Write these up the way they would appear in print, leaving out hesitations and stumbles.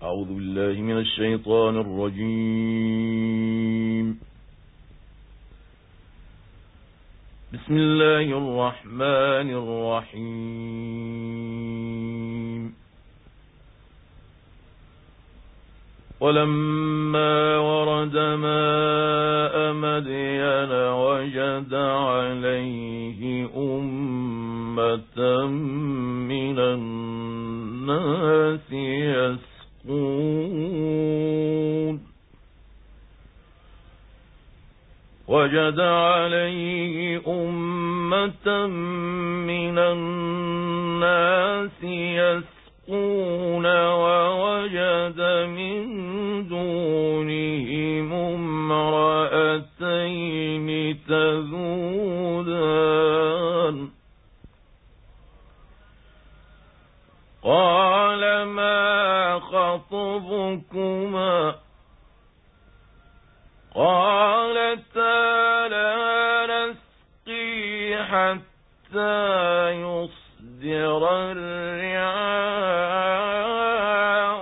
أعوذ بالله من الشيطان الرجيم. بسم الله الرحمن الرحيم. ولما ورد ماء مدين وجد عليه أمة من الناس يسقون ووجد من دونهم امرأتين تذودان قال ما خطبكما قالتا لا نسقي حتى يصدر الرعاء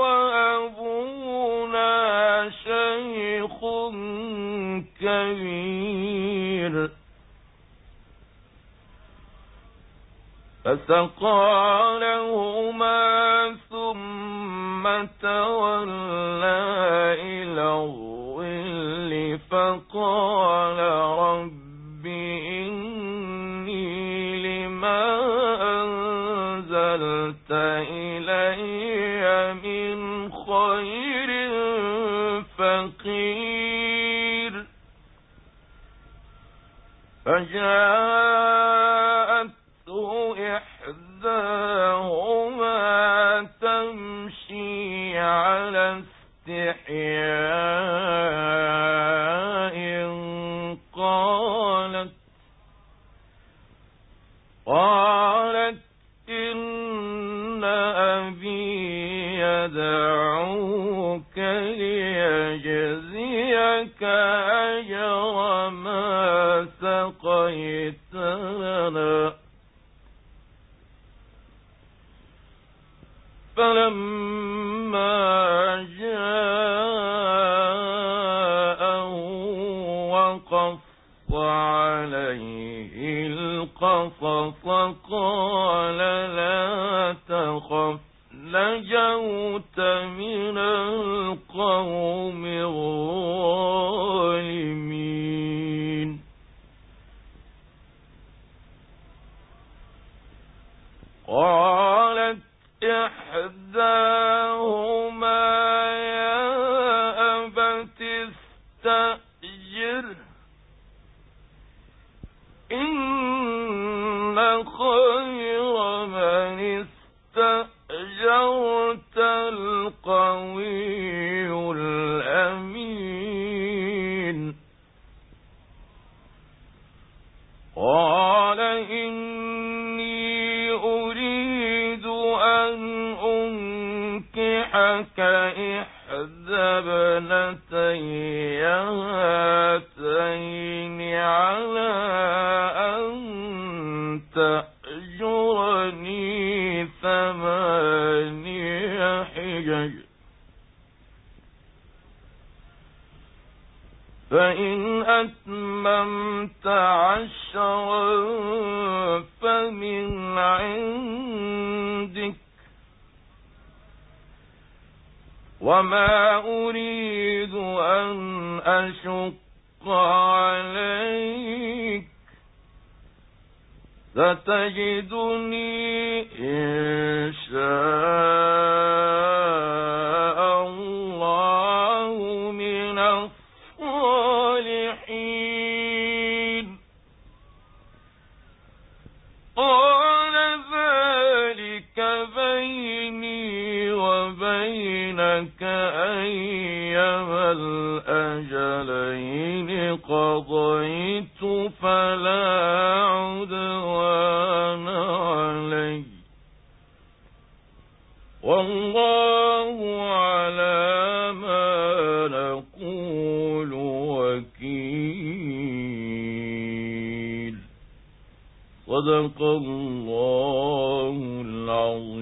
وأبونا شيخ كبير فسقى لهما ثم تولى إلى الظل فقال رب إني لما أنزلت إلي من خير فقير فجاءته إحداهما تمشي على استحياء قالت إن أبي يدعوك ليجزيك أجر ما سقيت لنا فلما جاءه وقص عليه القصص قال لا تخف نجوت من القوم الظالمين قالت إحداهما يا أبت استأجره إن خير من استأجرت القوي الأمين قال إني أريد أن أنكحك إحدى ابنتي هاتين على أن تأجرني 8 حجج فإن أتممت 10 فمن عندك وما أريد أن أشق عليك ستجدني إن شاء الله من الصالحين قال ذلك بيني وبينك أيما الأجلين قضيت فلا عدوان علي والله على ما نقول وكيل صدق الله العظيم.